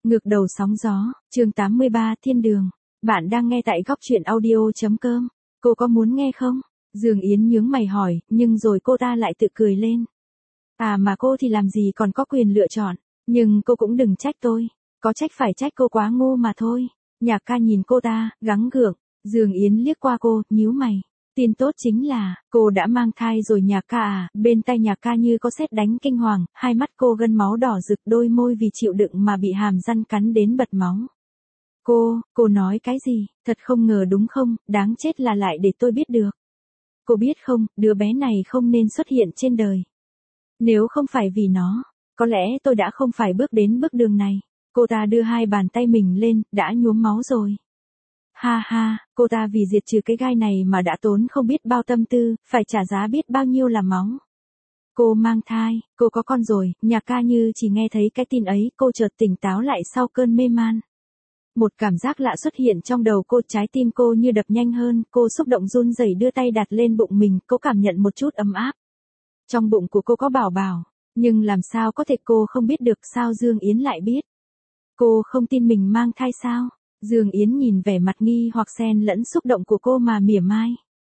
Ngược đầu sóng gió, chương 83 Thiên đường. Bạn đang nghe tại góc chuyện audio.com. Cô có muốn nghe không? Dương Yến nhướng mày hỏi, nhưng rồi cô ta lại tự cười lên. À mà cô thì làm gì còn có quyền lựa chọn. Nhưng cô cũng đừng trách tôi. Có trách phải trách cô quá ngu mà thôi. Nhạc ca nhìn cô ta, gắng gượng. Dương Yến liếc qua cô, nhíu mày. Tin tốt chính là, cô đã mang thai rồi Nhạc ca à. Bên tai Nhạc ca như có sét đánh kinh hoàng, hai mắt cô gân máu đỏ rực, đôi môi vì chịu đựng mà bị hàm răng cắn đến bật máu. Cô nói cái gì, thật không ngờ đúng không, đáng chết là lại để tôi biết được. Cô biết không, đứa bé này không nên xuất hiện trên đời. Nếu không phải vì nó, có lẽ tôi đã không phải bước đến bước đường này. Cô ta đưa hai bàn tay mình lên, đã nhuốm máu rồi. Ha ha, cô ta vì diệt trừ cái gai này mà đã tốn không biết bao tâm tư, phải trả giá biết bao nhiêu là máu. Cô mang thai, cô có con rồi. Nhạc ca như chỉ nghe thấy cái tin ấy, cô chợt tỉnh táo lại sau cơn mê man. Một cảm giác lạ xuất hiện trong đầu cô, trái tim cô như đập nhanh hơn, cô xúc động run rẩy đưa tay đặt lên bụng mình, cô cảm nhận một chút ấm áp. Trong bụng của cô có bảo bảo, nhưng làm sao có thể cô không biết được, sao Dương Yến lại biết? Cô không tin mình mang thai sao? Dương Yến nhìn vẻ mặt nghi hoặc xen lẫn xúc động của cô mà mỉa mai.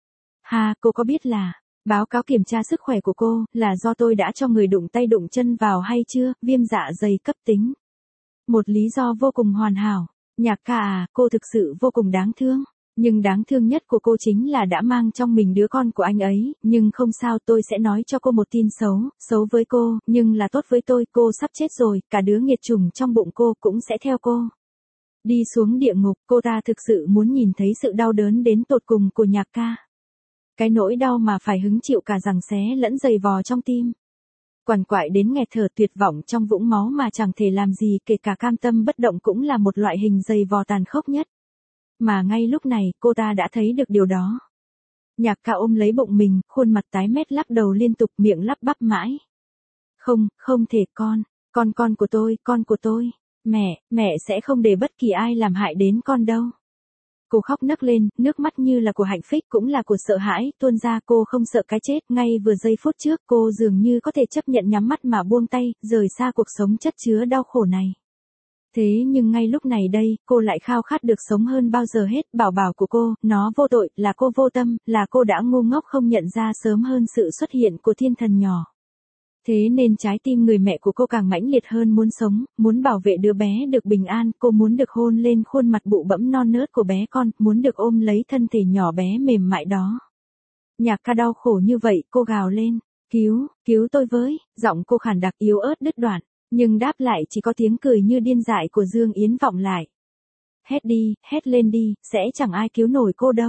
Cô có biết là, báo cáo kiểm tra sức khỏe của cô, là do tôi đã cho người đụng tay đụng chân vào hay chưa, viêm dạ dày cấp tính. Một lý do vô cùng hoàn hảo. Nhạc ca à, cô thực sự vô cùng đáng thương. Nhưng đáng thương nhất của cô chính là đã mang trong mình đứa con của anh ấy, nhưng không sao, tôi sẽ nói cho cô một tin xấu, xấu với cô, nhưng là tốt với tôi, cô sắp chết rồi, cả đứa nghiệt chủng trong bụng cô cũng sẽ theo cô. Đi xuống địa ngục, cô ta thực sự muốn nhìn thấy sự đau đớn đến tột cùng của Nhạc ca. Cái nỗi đau mà phải hứng chịu cả giằng xé lẫn dày vò trong tim. Quằn quại đến nghẹt thở, tuyệt vọng trong vũng máu mà chẳng thể làm gì, kể cả cam tâm bất động cũng là một loại hình dày vò tàn khốc nhất. Mà ngay lúc này, cô ta đã thấy được điều đó. Nhạc ca ôm lấy bụng mình, khuôn mặt tái mét, lắc đầu liên tục, miệng lắp bắp mãi. Không thể, con của tôi. Mẹ sẽ không để bất kỳ ai làm hại đến con đâu. Cô khóc nấc lên, nước mắt như là của hạnh phúc cũng là của sợ hãi, tuôn ra. Cô không sợ cái chết, ngay vừa giây phút trước cô dường như có thể chấp nhận nhắm mắt mà buông tay, rời xa cuộc sống chất chứa đau khổ này. Thế nhưng ngay lúc này đây, cô lại khao khát được sống hơn bao giờ hết. Bảo bảo của cô, nó vô tội, là cô vô tâm, là cô đã ngu ngốc không nhận ra sớm hơn sự xuất hiện của thiên thần nhỏ. Thế nên trái tim người mẹ của cô càng mãnh liệt hơn, muốn sống, muốn bảo vệ đứa bé được bình an, cô muốn được hôn lên khuôn mặt bụ bẫm non nớt của bé con, muốn được ôm lấy thân thể nhỏ bé mềm mại đó. Nhạc ca đau khổ như vậy, cô gào lên, cứu tôi với, giọng cô khàn đặc yếu ớt đứt đoạn, nhưng đáp lại chỉ có tiếng cười như điên dại của Dương Yến vọng lại. Hét lên đi, sẽ chẳng ai cứu nổi cô đâu.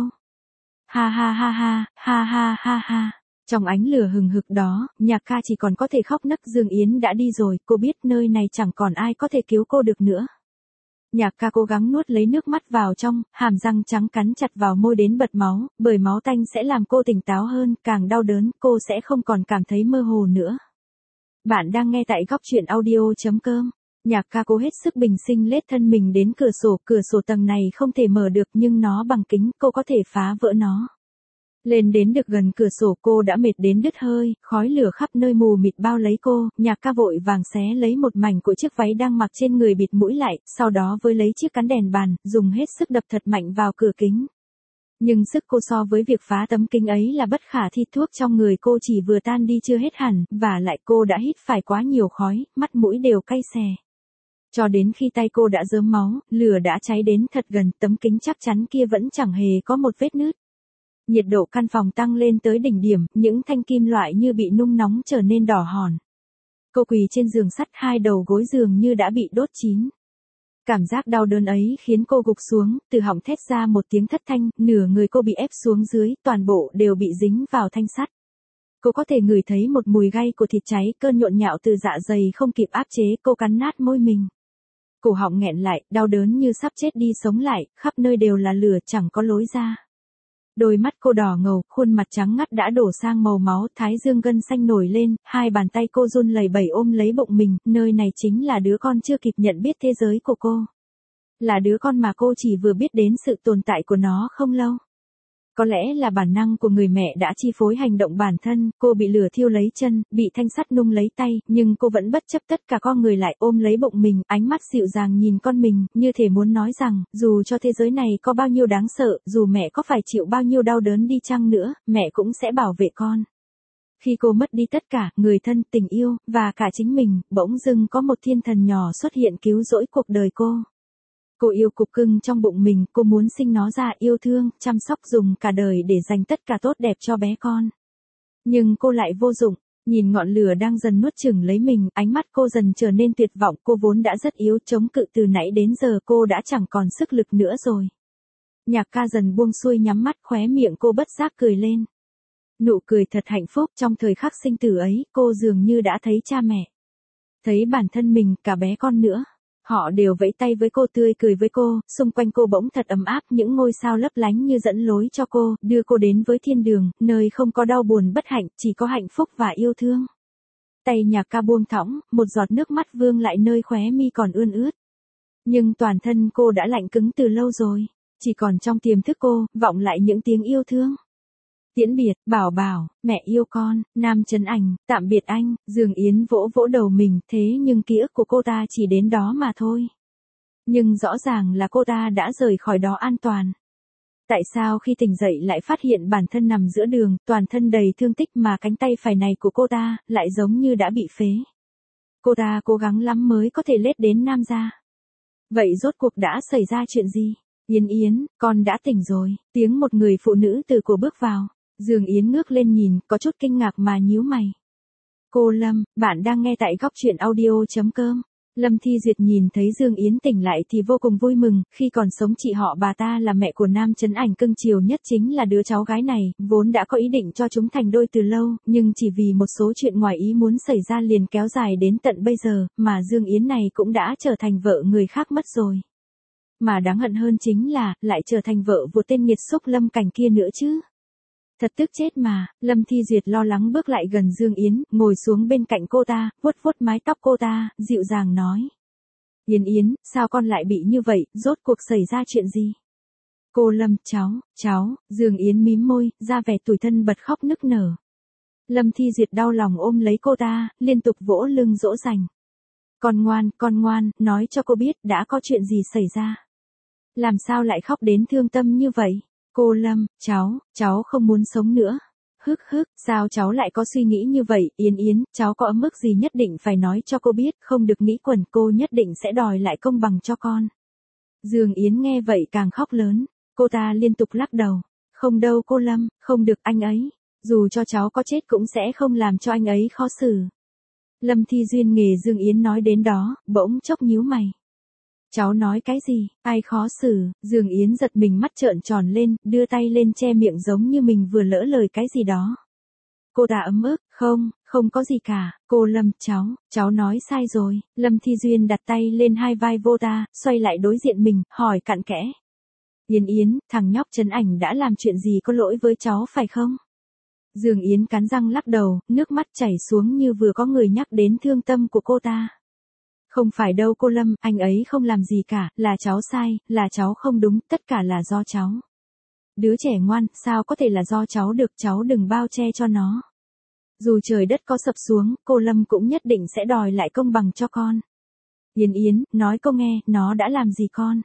Ha. Trong ánh lửa hừng hực đó, Nhạc ca chỉ còn có thể khóc nấc. Dương Yến đã đi rồi, cô biết nơi này chẳng còn ai có thể cứu cô được nữa. Nhạc ca cố gắng nuốt lấy nước mắt vào trong, hàm răng trắng cắn chặt vào môi đến bật máu, bởi máu tanh sẽ làm cô tỉnh táo hơn, càng đau đớn, cô sẽ không còn cảm thấy mơ hồ nữa. Bạn đang nghe tại góc chuyện audio.com. Nhạc ca cố hết sức bình sinh lết thân mình đến cửa sổ tầng này không thể mở được nhưng nó bằng kính, cô có thể phá vỡ nó. Lên đến được gần cửa sổ cô đã mệt đến đứt hơi, khói lửa khắp nơi mù mịt bao lấy cô. Nhạc ca vội vàng xé lấy một mảnh của chiếc váy đang mặc trên người bịt mũi lại, sau đó với lấy chiếc cán đèn bàn, dùng hết sức đập thật mạnh vào cửa kính. Nhưng sức cô so với việc phá tấm kính ấy là bất khả thi, thuốc trong người cô chỉ vừa tan đi chưa hết hẳn, và lại cô đã hít phải quá nhiều khói, mắt mũi đều cay xè. Cho đến khi tay cô đã rớm máu, lửa đã cháy đến thật gần, tấm kính chắc chắn kia vẫn chẳng hề có một vết nứt. Nhiệt độ căn phòng tăng lên tới đỉnh điểm, những thanh kim loại như bị nung nóng trở nên đỏ hòn. Cô quỳ trên giường sắt, hai đầu gối giường như đã bị đốt chín. Cảm giác đau đớn ấy khiến cô gục xuống, từ họng thét ra một tiếng thất thanh, nửa người cô bị ép xuống dưới, toàn bộ đều bị dính vào thanh sắt. Cô có thể ngửi thấy một mùi gay của thịt cháy, cơn nhộn nhạo từ dạ dày không kịp áp chế, cô cắn nát môi mình. Cổ họng nghẹn lại, đau đớn như sắp chết đi sống lại, khắp nơi đều là lửa, chẳng có lối ra. Đôi mắt cô đỏ ngầu, khuôn mặt trắng ngắt đã đổ sang màu máu, thái dương gân xanh nổi lên, hai bàn tay cô run lẩy bẩy ôm lấy bụng mình, nơi này chính là đứa con chưa kịp nhận biết thế giới của cô. Là đứa con mà cô chỉ vừa biết đến sự tồn tại của nó không lâu. Có lẽ là bản năng của người mẹ đã chi phối hành động bản thân, cô bị lửa thiêu lấy chân, bị thanh sắt nung lấy tay, nhưng cô vẫn bất chấp tất cả con người lại ôm lấy bụng mình, ánh mắt dịu dàng nhìn con mình, như thể muốn nói rằng, dù cho thế giới này có bao nhiêu đáng sợ, dù mẹ có phải chịu bao nhiêu đau đớn đi chăng nữa, mẹ cũng sẽ bảo vệ con. Khi cô mất đi tất cả, người thân, tình yêu, và cả chính mình, bỗng dưng có một thiên thần nhỏ xuất hiện cứu rỗi cuộc đời cô. Cô yêu cục cưng trong bụng mình, cô muốn sinh nó ra yêu thương, chăm sóc dùng cả đời để dành tất cả tốt đẹp cho bé con. Nhưng cô lại vô dụng, nhìn ngọn lửa đang dần nuốt chửng lấy mình, ánh mắt cô dần trở nên tuyệt vọng, cô vốn đã rất yếu chống cự từ nãy đến giờ cô đã chẳng còn sức lực nữa rồi. Nhạc ca dần buông xuôi nhắm mắt khóe miệng cô bất giác cười lên. Nụ cười thật hạnh phúc trong thời khắc sinh tử ấy, cô dường như đã thấy cha mẹ. Thấy bản thân mình, cả bé con nữa. Họ đều vẫy tay với cô tươi cười với cô, xung quanh cô bỗng thật ấm áp những ngôi sao lấp lánh như dẫn lối cho cô, đưa cô đến với thiên đường, nơi không có đau buồn bất hạnh, chỉ có hạnh phúc và yêu thương. Tay nhạc ca buông thõng, một giọt nước mắt vương lại nơi khóe mi còn ươn ướt. Nhưng toàn thân cô đã lạnh cứng từ lâu rồi, chỉ còn trong tiềm thức cô, vọng lại những tiếng yêu thương. Tiễn biệt, bảo bảo, mẹ yêu con, Nam Trấn Ảnh, tạm biệt anh, Dương Yến vỗ vỗ đầu mình, thế nhưng ký ức của cô ta chỉ đến đó mà thôi. Nhưng rõ ràng là cô ta đã rời khỏi đó an toàn. Tại sao khi tỉnh dậy lại phát hiện bản thân nằm giữa đường, toàn thân đầy thương tích mà cánh tay phải này của cô ta, lại giống như đã bị phế. Cô ta cố gắng lắm mới có thể lết đến Nam gia. Vậy rốt cuộc đã xảy ra chuyện gì? Yến Yến, con đã tỉnh rồi, tiếng một người phụ nữ từ cửa bước vào. Dương Yến ngước lên nhìn, có chút kinh ngạc mà nhíu mày. Cô Lâm, bạn đang nghe tại góc truyện audio.com. Lâm Thi Duyệt nhìn thấy Dương Yến tỉnh lại thì vô cùng vui mừng, khi còn sống chị họ bà ta là mẹ của Nam Trấn Ảnh cưng chiều nhất chính là đứa cháu gái này, vốn đã có ý định cho chúng thành đôi từ lâu, nhưng chỉ vì một số chuyện ngoài ý muốn xảy ra liền kéo dài đến tận bây giờ, mà Dương Yến này cũng đã trở thành vợ người khác mất rồi. Mà đáng hận hơn chính là, lại trở thành vợ của tên nghiệt xúc Lâm Cảnh kia nữa chứ. Thật tức chết mà, Lâm Thi Duyệt lo lắng bước lại gần Dương Yến, ngồi xuống bên cạnh cô ta, vuốt vuốt mái tóc cô ta, dịu dàng nói. Yến Yến, sao con lại bị như vậy, rốt cuộc xảy ra chuyện gì? Cô Lâm, cháu, Dương Yến mím môi, ra vẻ tủi thân bật khóc nức nở. Lâm Thi Duyệt đau lòng ôm lấy cô ta, liên tục vỗ lưng dỗ dành. Con ngoan, nói cho cô biết đã có chuyện gì xảy ra. Làm sao lại khóc đến thương tâm như vậy? Cô Lâm, cháu không muốn sống nữa. Hức, sao cháu lại có suy nghĩ như vậy, Yến Yến, cháu có ấm ức gì nhất định phải nói cho cô biết, không được nghĩ quẩn, cô nhất định sẽ đòi lại công bằng cho con. Dương Yến nghe vậy càng khóc lớn, cô ta liên tục lắc đầu. Không đâu cô Lâm, không được anh ấy. Dù cho cháu có chết cũng sẽ không làm cho anh ấy khó xử. Lâm Thi Duyên nghề Dương Yến nói đến đó, bỗng chốc nhíu mày. Cháu nói cái gì, ai khó xử, Dương Yến giật mình mắt trợn tròn lên, đưa tay lên che miệng giống như mình vừa lỡ lời cái gì đó. Cô ta ấm ức, không có gì cả, cô Lâm, cháu nói sai rồi, Lâm Thi Duyên đặt tay lên hai vai vô ta, xoay lại đối diện mình, hỏi cặn kẽ. Yến, thằng nhóc Trấn Ảnh đã làm chuyện gì có lỗi với cháu phải không? Dương Yến cắn răng lắc đầu, nước mắt chảy xuống như vừa có người nhắc đến thương tâm của cô ta. Không phải đâu cô Lâm, anh ấy không làm gì cả, là cháu sai, là cháu không đúng, tất cả là do cháu. Đứa trẻ ngoan, sao có thể là do cháu được, cháu đừng bao che cho nó. Dù trời đất có sập xuống, cô Lâm cũng nhất định sẽ đòi lại công bằng cho con. Yến, nói cô nghe, nó đã làm gì con?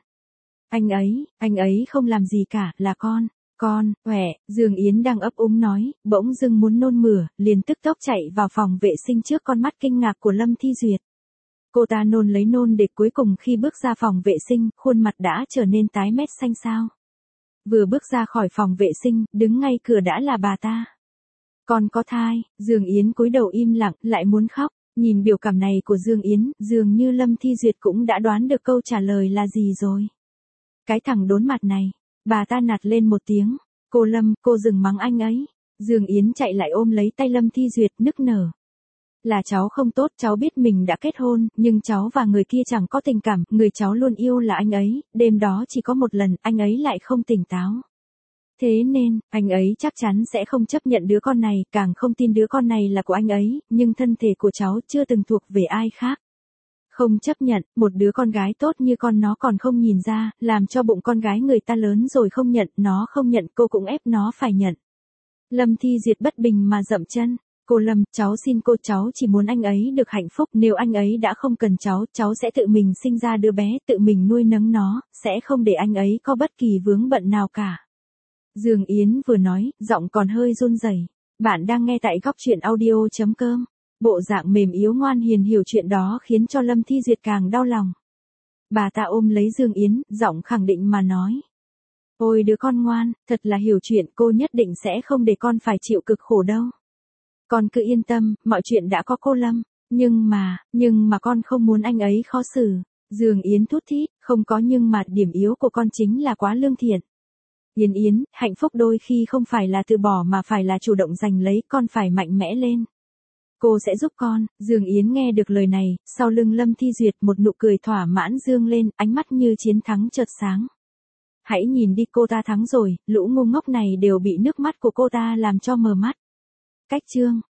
Anh ấy không làm gì cả, là con, Dương Yến đang ấp úng nói, bỗng dưng muốn nôn mửa, liền tức tốc chạy vào phòng vệ sinh trước con mắt kinh ngạc của Lâm Thi Duyệt. Cô ta nôn lấy nôn để cuối cùng khi bước ra phòng vệ sinh, khuôn mặt đã trở nên tái mét xanh xao. Vừa bước ra khỏi phòng vệ sinh, đứng ngay cửa đã là bà ta. Con có thai, Dương Yến cúi đầu im lặng, lại muốn khóc, nhìn biểu cảm này của Dương Yến, dường như Lâm Thi Duyệt cũng đã đoán được câu trả lời là gì rồi. Cái thằng đốn mặt này, bà ta nạt lên một tiếng, cô Lâm, cô dừng mắng anh ấy. Dương Yến chạy lại ôm lấy tay Lâm Thi Duyệt nức nở. Là cháu không tốt, cháu biết mình đã kết hôn, nhưng cháu và người kia chẳng có tình cảm, người cháu luôn yêu là anh ấy, đêm đó chỉ có một lần, anh ấy lại không tỉnh táo. Thế nên, anh ấy chắc chắn sẽ không chấp nhận đứa con này, càng không tin đứa con này là của anh ấy, nhưng thân thể của cháu chưa từng thuộc về ai khác. Không chấp nhận, một đứa con gái tốt như con nó còn không nhìn ra, làm cho bụng con gái người ta lớn rồi không nhận, nó không nhận cô cũng ép nó phải nhận. Lâm Thi Duyệt bất bình mà dậm chân. Cô Lâm, cháu xin cô, cháu chỉ muốn anh ấy được hạnh phúc, nếu anh ấy đã không cần cháu sẽ tự mình sinh ra đứa bé, tự mình nuôi nấng nó, sẽ không để anh ấy có bất kỳ vướng bận nào cả. Dương Yến vừa nói, giọng còn hơi run rẩy. Bạn đang nghe tại góc truyện audio.com. Bộ dạng mềm yếu ngoan hiền hiểu chuyện đó khiến cho Lâm Thi Duyệt càng đau lòng. Bà ta ôm lấy Dương Yến, giọng khẳng định mà nói. Ôi đứa con ngoan, thật là hiểu chuyện, cô nhất định sẽ không để con phải chịu cực khổ đâu. Con cứ yên tâm, mọi chuyện đã có cô Lâm. Nhưng mà con không muốn anh ấy khó xử. Dương Yến thút thít, không có nhưng mà điểm yếu của con chính là quá lương thiện. Yến, hạnh phúc đôi khi không phải là từ bỏ mà phải là chủ động giành lấy, con phải mạnh mẽ lên. Cô sẽ giúp con. Dương Yến nghe được lời này, sau lưng Lâm Thi Duyệt một nụ cười thỏa mãn dương lên, ánh mắt như chiến thắng chợt sáng. Hãy nhìn đi, cô ta thắng rồi, lũ ngu ngốc này đều bị nước mắt của cô ta làm cho mờ mắt. Cách chương